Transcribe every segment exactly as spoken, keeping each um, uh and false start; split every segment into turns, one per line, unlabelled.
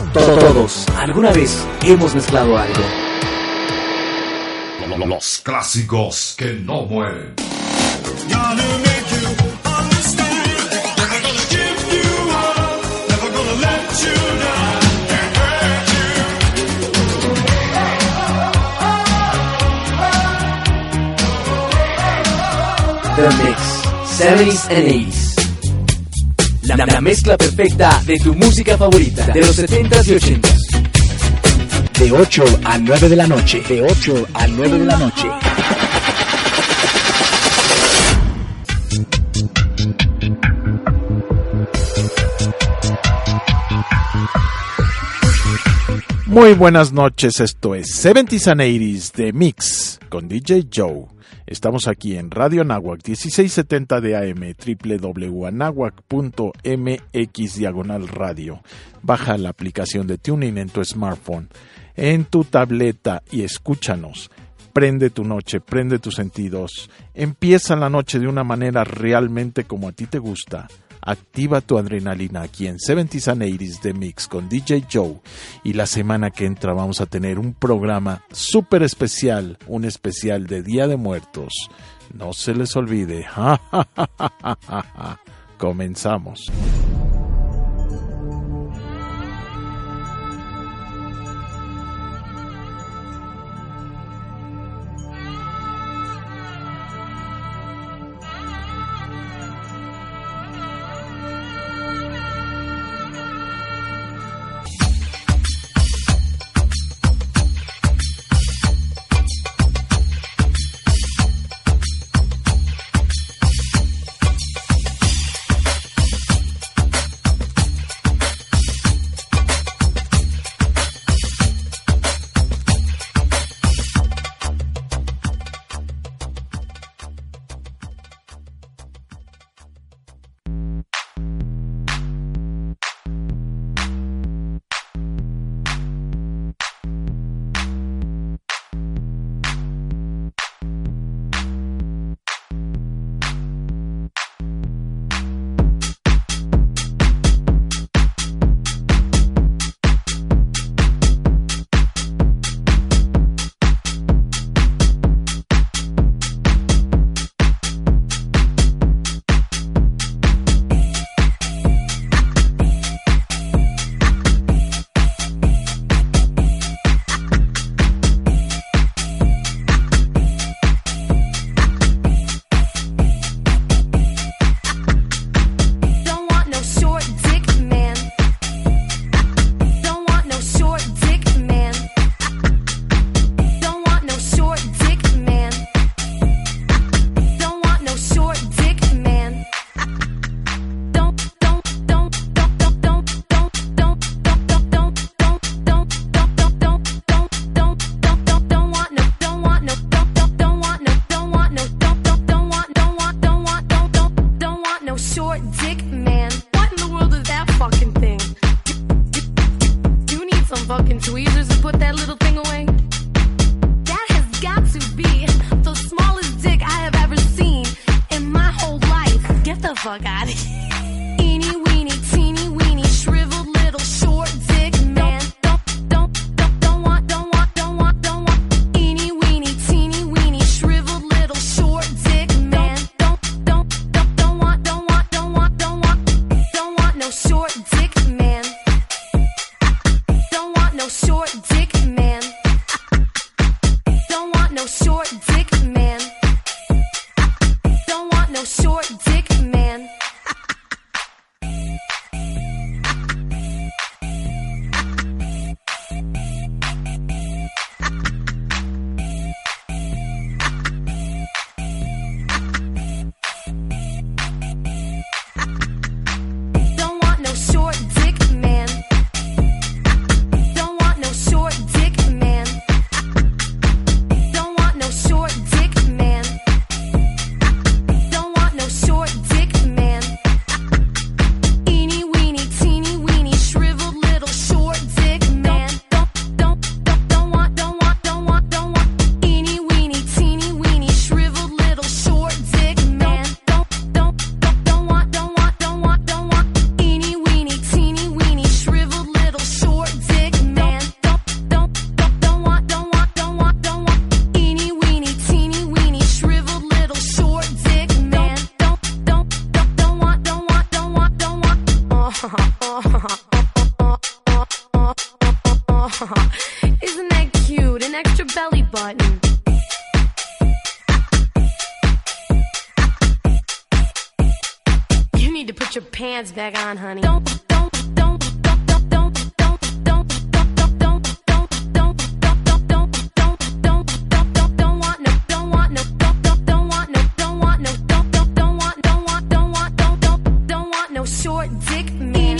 Todos, alguna vez hemos mezclado algo.
Los clásicos que no mueren.
The Mix, seventies and eighties. La, la mezcla perfecta de tu música favorita de los setentas y ochentas.
De ocho a nueve de la noche. De ocho a nueve de la noche.
Muy buenas noches, esto es seventies and eighties de Mix con D J Joe. Estamos aquí en Radio Anáhuac dieciséis setenta de A M, doble u doble u doble u punto anáhuac punto m x diagonal radio. Baja la aplicación de TuneIn en tu smartphone, en tu tableta y escúchanos. Prende tu noche, prende tus sentidos. Empieza la noche de una manera realmente como a ti te gusta. Activa tu adrenalina aquí en seventies and eighties de Mix con D J Joe. Y la semana que entra vamos a tener un programa súper especial, un especial de Día de Muertos. No se les olvide. Comenzamos.
Short dick man. Isn't that cute? An extra belly button. You need to put your pants back on, honey. Don't, don't, don't, don't, don't, don't, don't, don't, don't, don't, don't, don't, don't, don't, don't, don't, don't want no, don't want no, don't, don't, don't want no, don't want no, don't, don't, don't want, don't want, don't want, don't, don't, don't want no short dick man.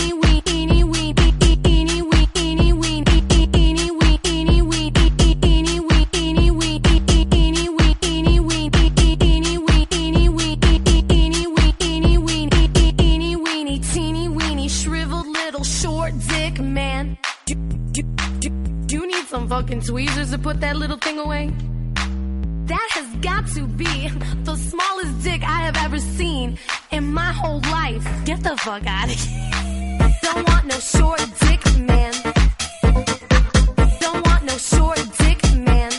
Fucking tweezers to put that little thing away. That has got to be the smallest dick I have ever seen in my whole life. Get the fuck out of here. Don't want no short dick man. Don't want no short dick man.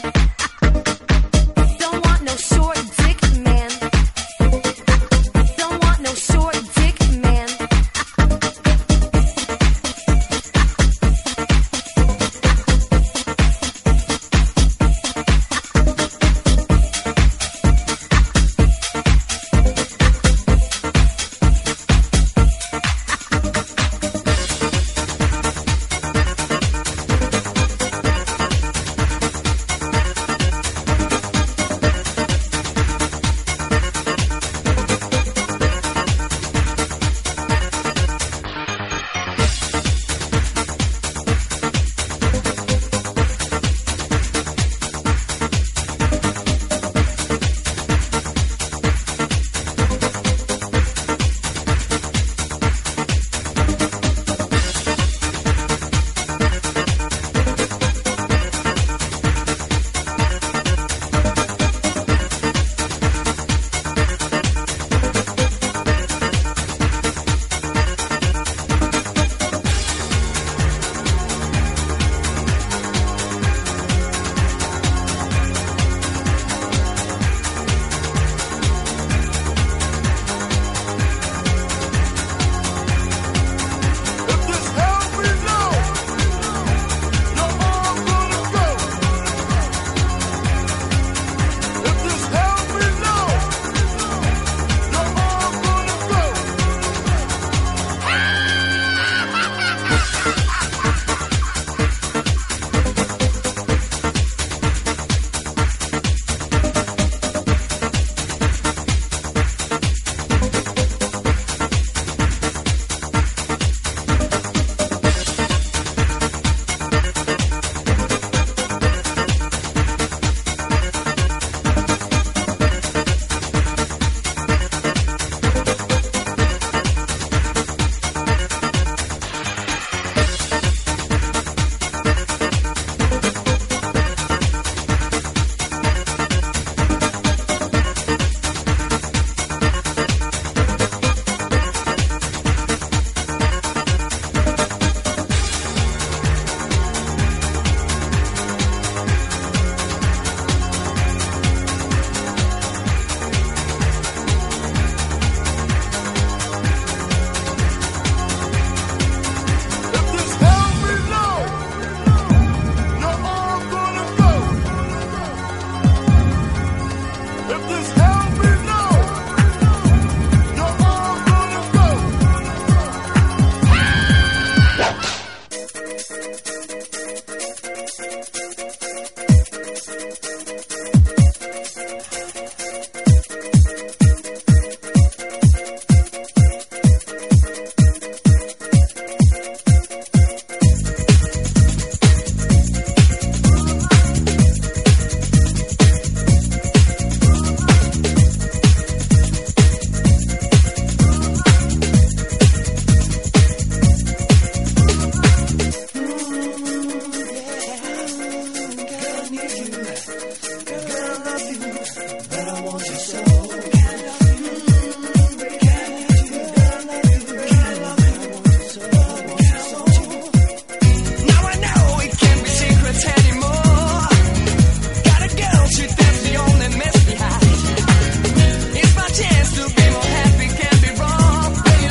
Don't want no short dick man. Don't want no short dick man.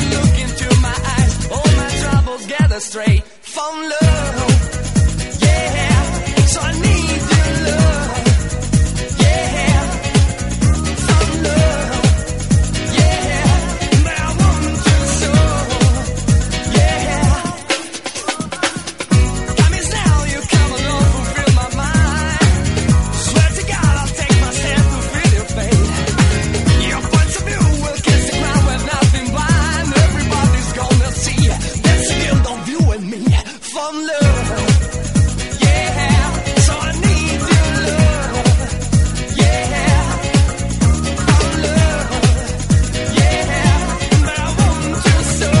straight from love. Yeah. from love. Yeah, so I need your love. Yeah, from love. Yeah, but I want you so.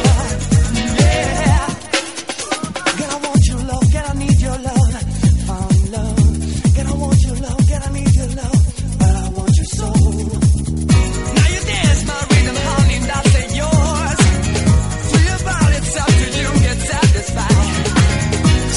Yeah, girl, I want your love. Girl, I need your love. From love. Girl, I want your love. Girl, I need your love. But I want you so. Now you dance my rhythm, honey, that's it, yours. Free about it, up to you get satisfied.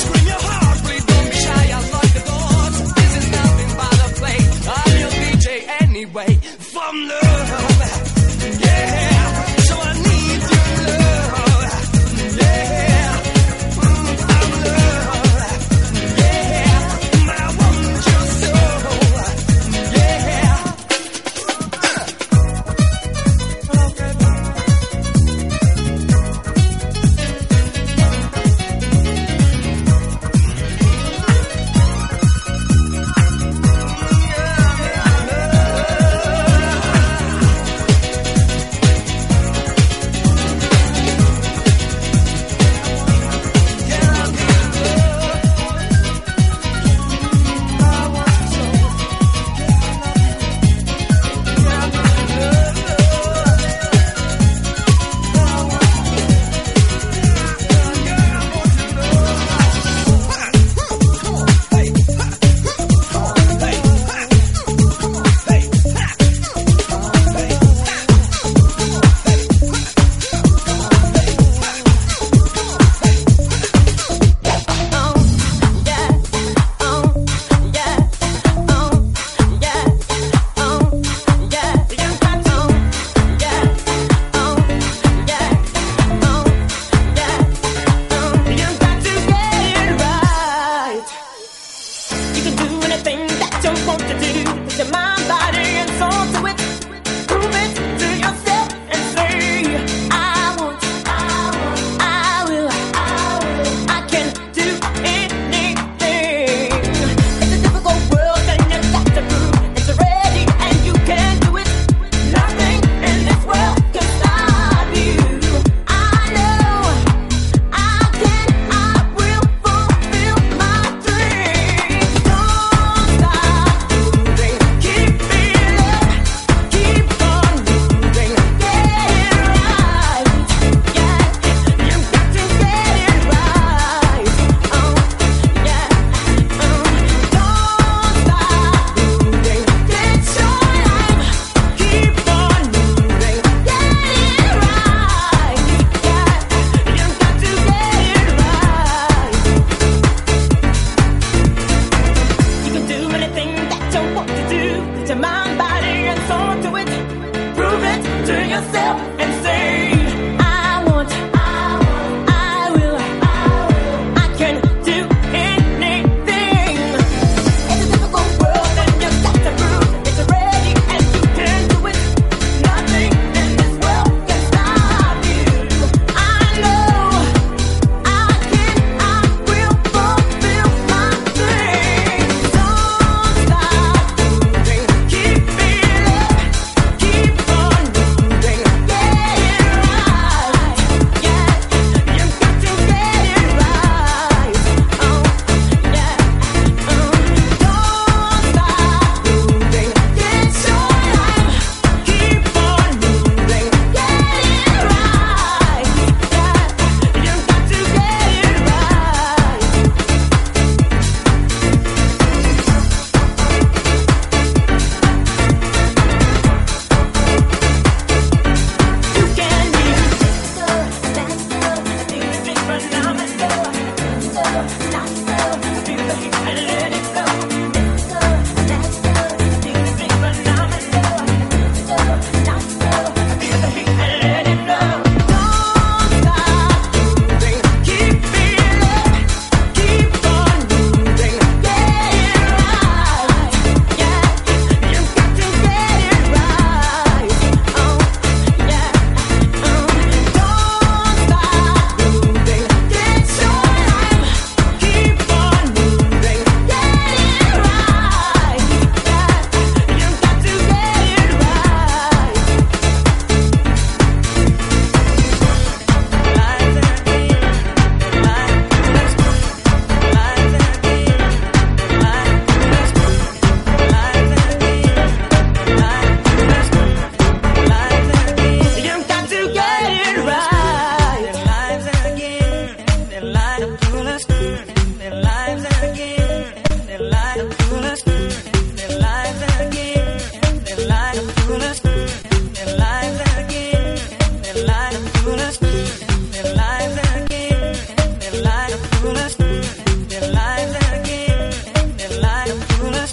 foolish, their lives again, their lives foolish, their lives again, their lives foolish, their lives again, their lives foolish, their lives again, their lives foolish, their lives again, their lives foolish.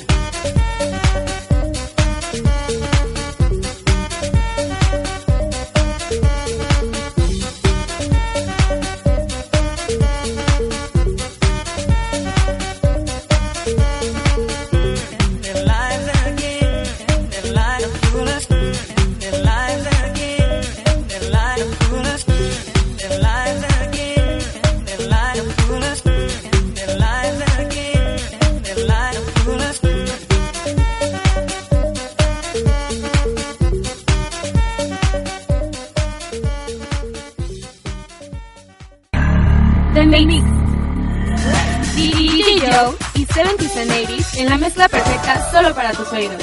The Mix. D J Joe y seventies and eighties en la mezcla perfecta solo para tus oídos.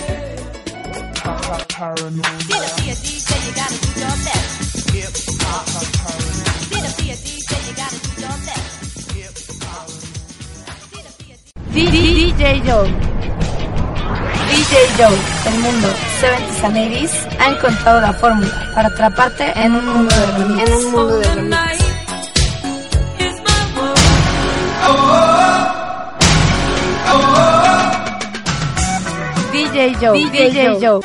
D J Joe. D J Joe, el mundo seventies and eighties ha encontrado la fórmula para atraparte en un mundo de remix. En un mundo de remix. D J Joe, D J Joe.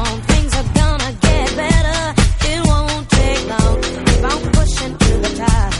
Things are gonna get better. It won't take long. Keep on pushing to the top.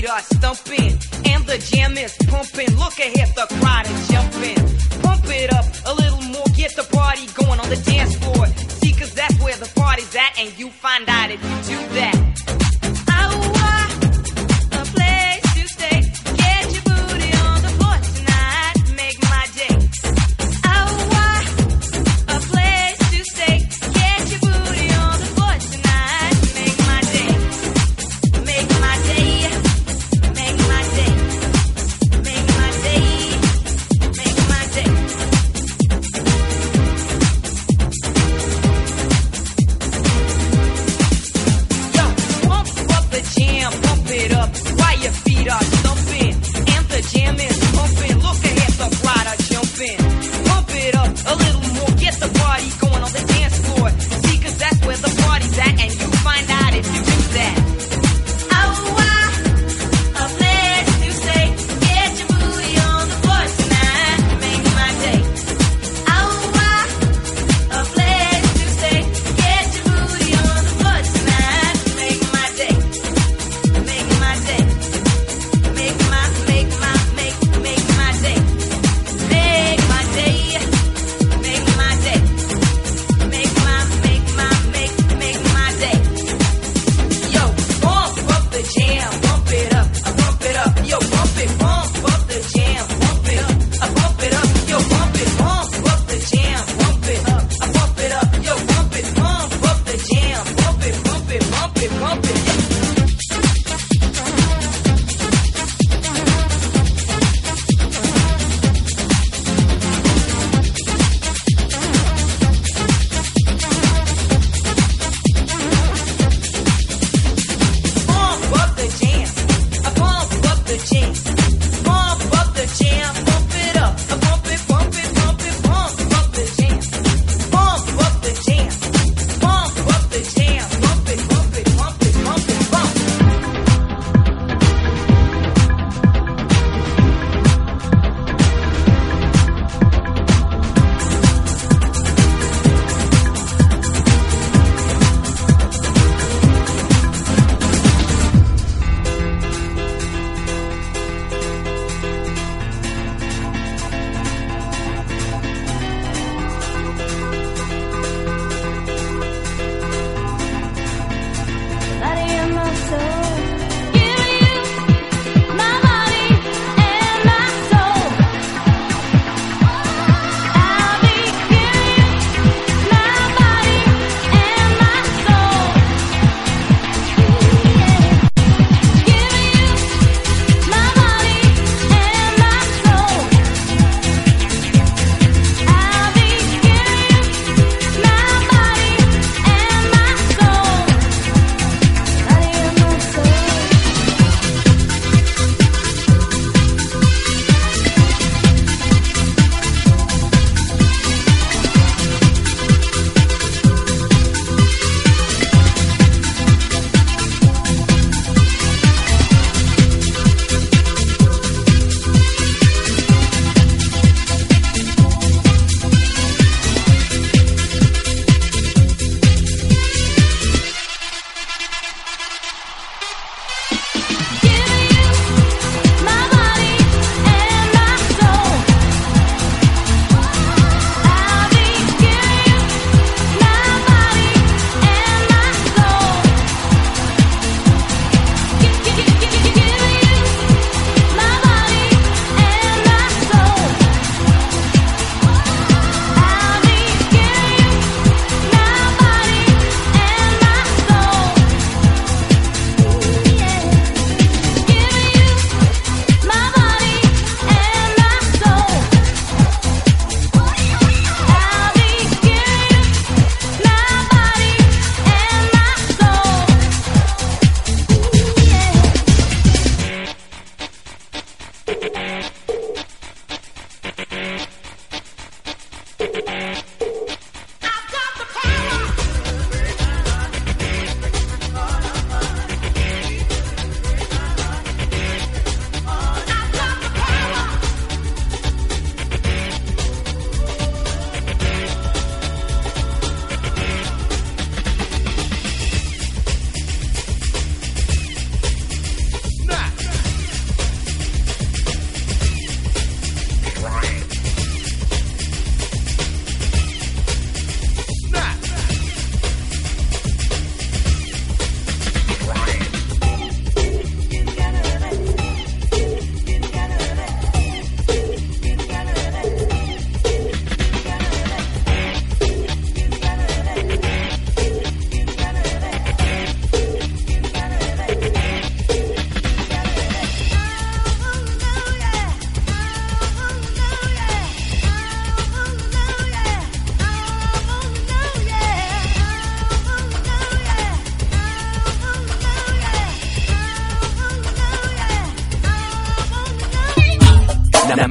feet are stumping and the jam is pumping. Look ahead, the crowd is jumping. Pump it up a little more, get the party going on the dance floor. See, cause that's where the party's at, and you find out if you do that.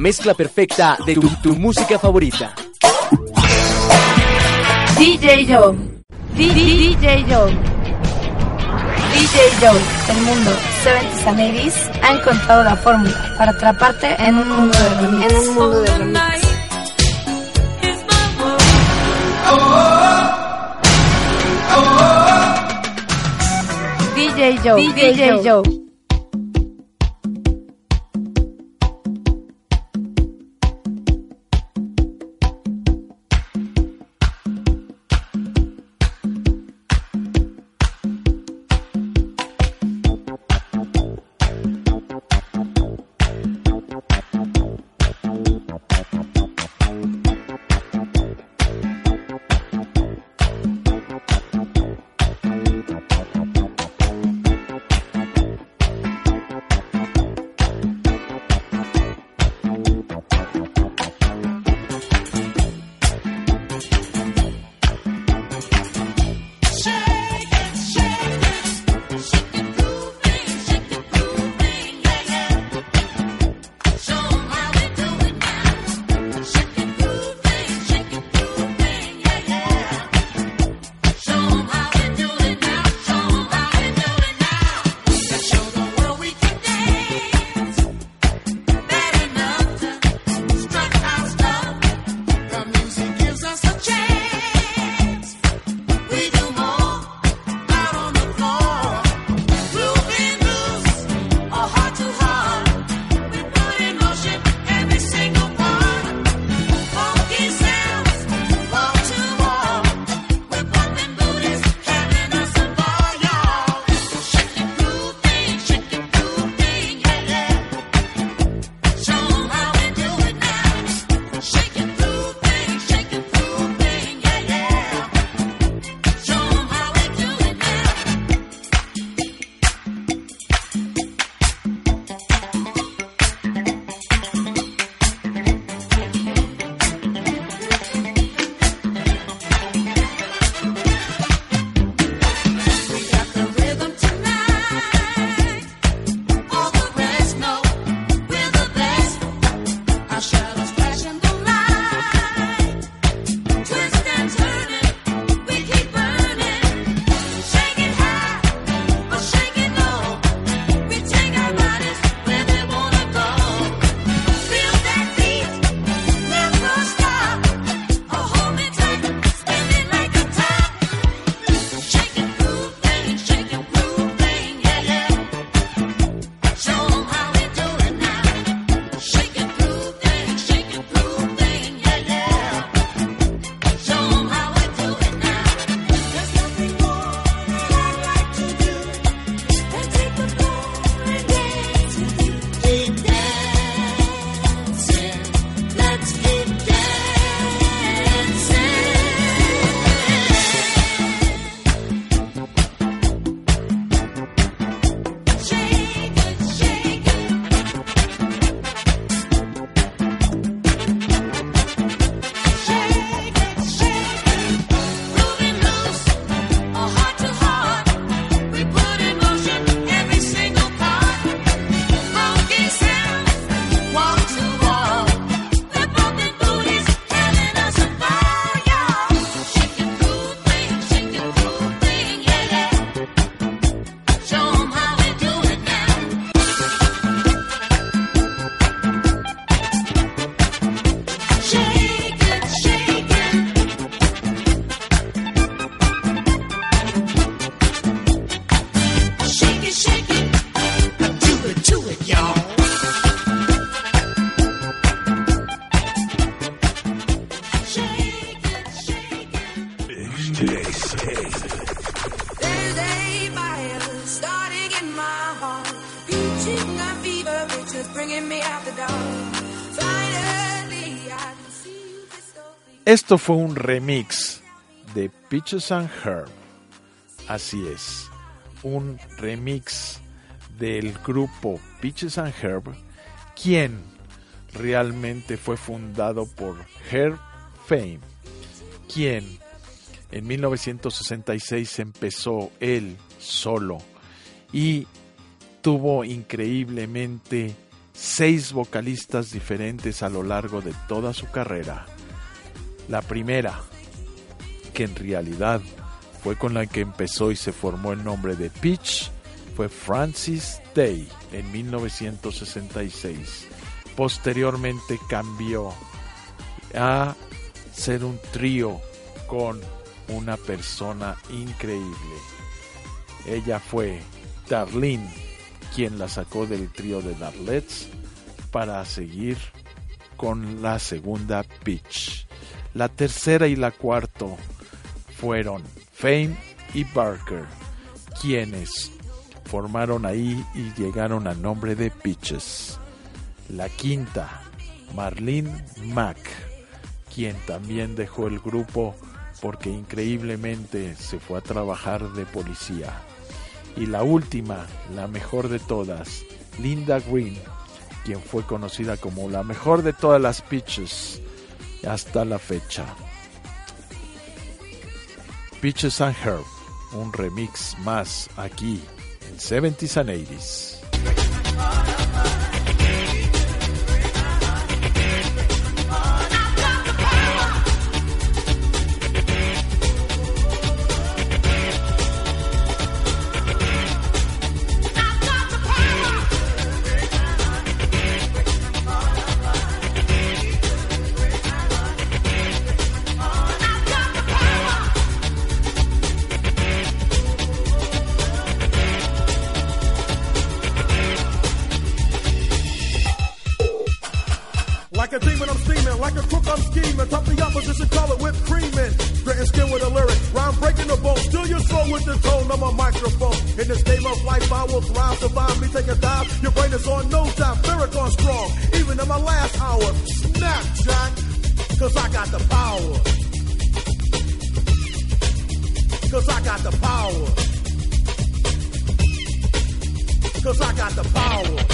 mezcla perfecta de tu, tu música favorita.
D J Joe. D J Joe. D J Joe, el mundo setenta and eighties ha encontrado la fórmula para atraparte en un mundo de remix. En un mundo de remix. D J Joe. D J Joe.
Esto fue un remix de Peaches and Herb. Así es, un remix del grupo Peaches and Herb, quien realmente fue fundado por Herb Fame, quien en mil novecientos sesenta y seis empezó él solo y tuvo increíblemente seis vocalistas diferentes a lo largo de toda su carrera. La primera, que en realidad fue con la que empezó y se formó el nombre de Peach, fue Frances Day en mil novecientos sesenta y seis. Posteriormente cambió a ser un trío con una persona increíble. Ella fue Darlene, quien la sacó del trío de Darlettes para seguir con la segunda Peach. La tercera y la cuarta fueron Fame y Barker, quienes formaron ahí y llegaron al nombre de Peaches. La quinta, Marlene Mack, quien también dejó el grupo porque increíblemente se fue a trabajar de policía. Y la última, la mejor de todas, Linda Green, quien fue conocida como la mejor de todas las Peaches hasta la fecha. Peaches and Herb, un remix más aquí en seventies and eighties.
Like a demon, I'm steaming. Like a crook, I'm scheming. Top the opposition, call it whipped creaming. Gritting skin with a lyric. Rhyme breaking the bone. Still your soul with the tone of a microphone. In this game of life, I will thrive. Survive me, take a dive. Your brain is on nosedive. Farrakhan strong. Even in my last hour. Snap, Jack. Cause I got the power. Cause I got the power. Cause I got the power.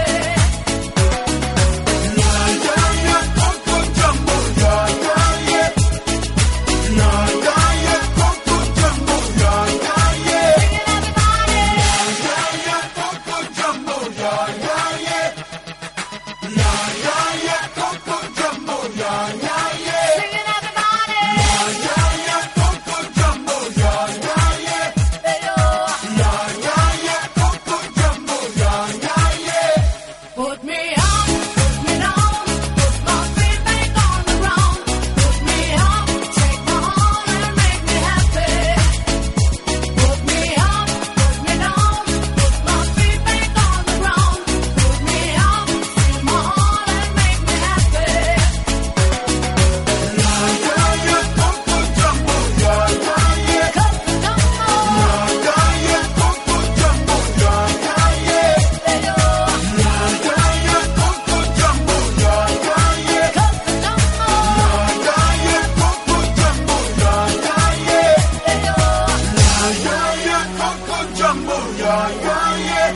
Yeah.
yeah, yeah, yeah.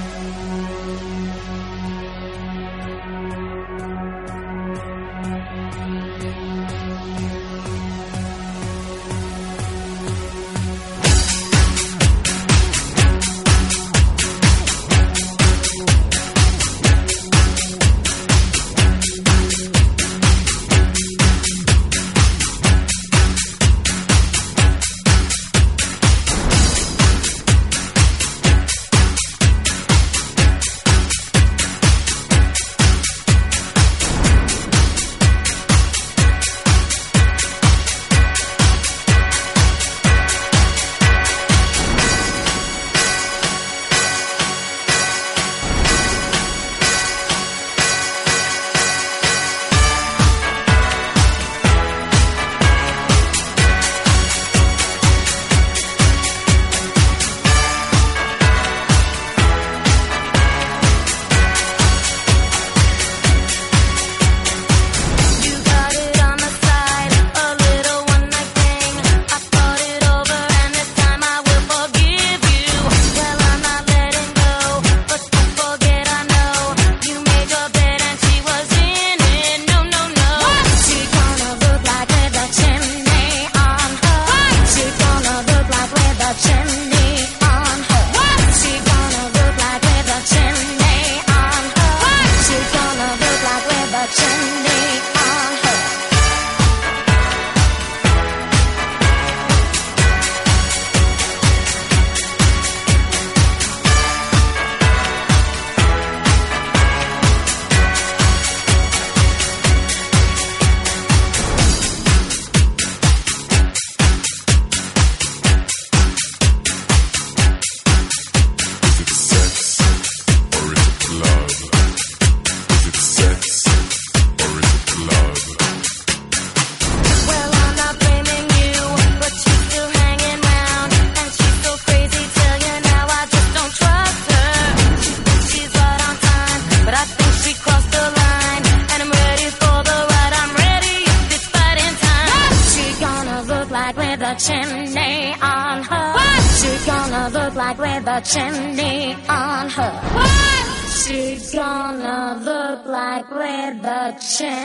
chimney on her. What? She's gonna look like with a chimney on her. What? She's gonna look like with a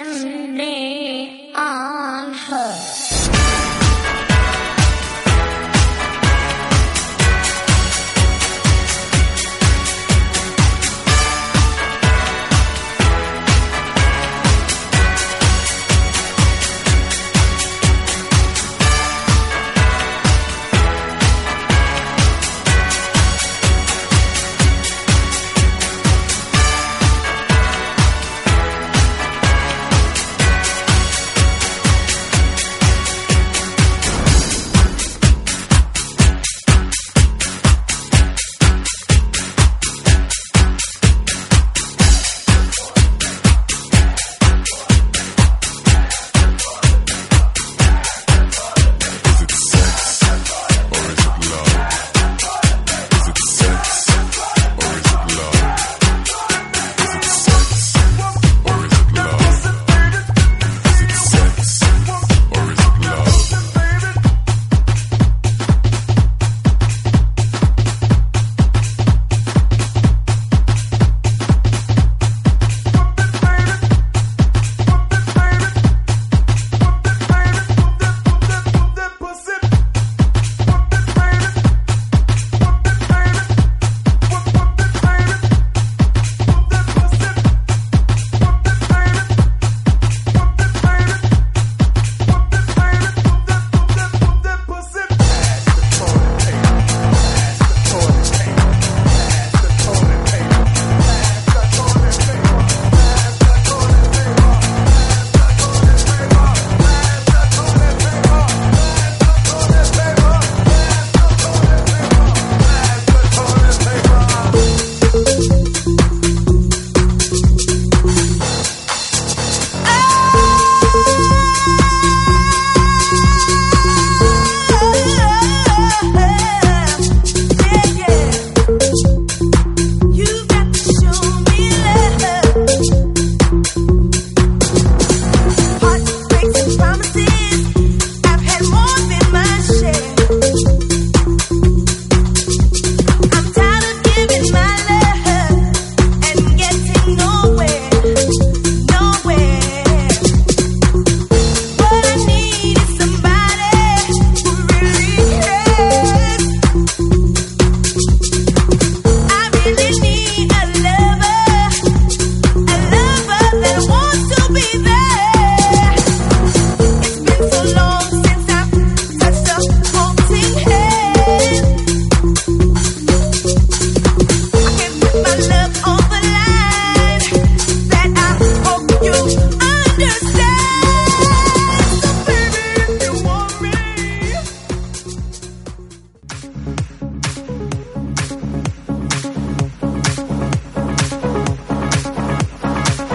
chimney on her.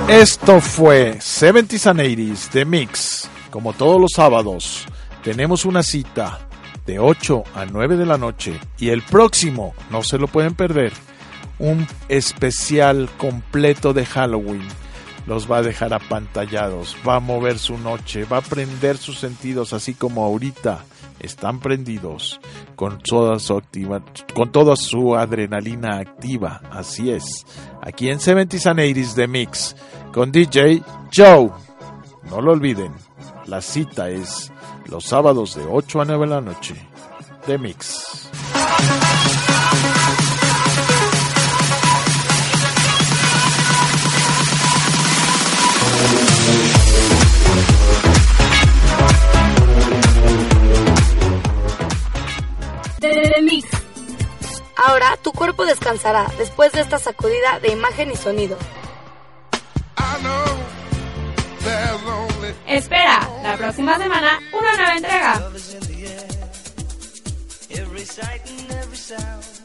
Esto fue seventies and eighties The Mix. Como todos los sábados, tenemos una cita de ocho a nueve de la noche. Y el próximo, no se lo pueden perder, un especial completo de Halloween. Los va a dejar apantallados, va a mover su noche, va a prender sus sentidos, así como ahorita están prendidos con toda su activa, con toda su adrenalina activa. Así es, aquí en seventies and eighties The Mix con D J Joe. No lo olviden, la cita es los sábados de ocho a nueve de la noche. The Mix.
The Mix. Ahora tu cuerpo descansará después de esta sacudida de imagen y sonido.
Espera, la próxima semana una nueva entrega.
Every sight and every sound.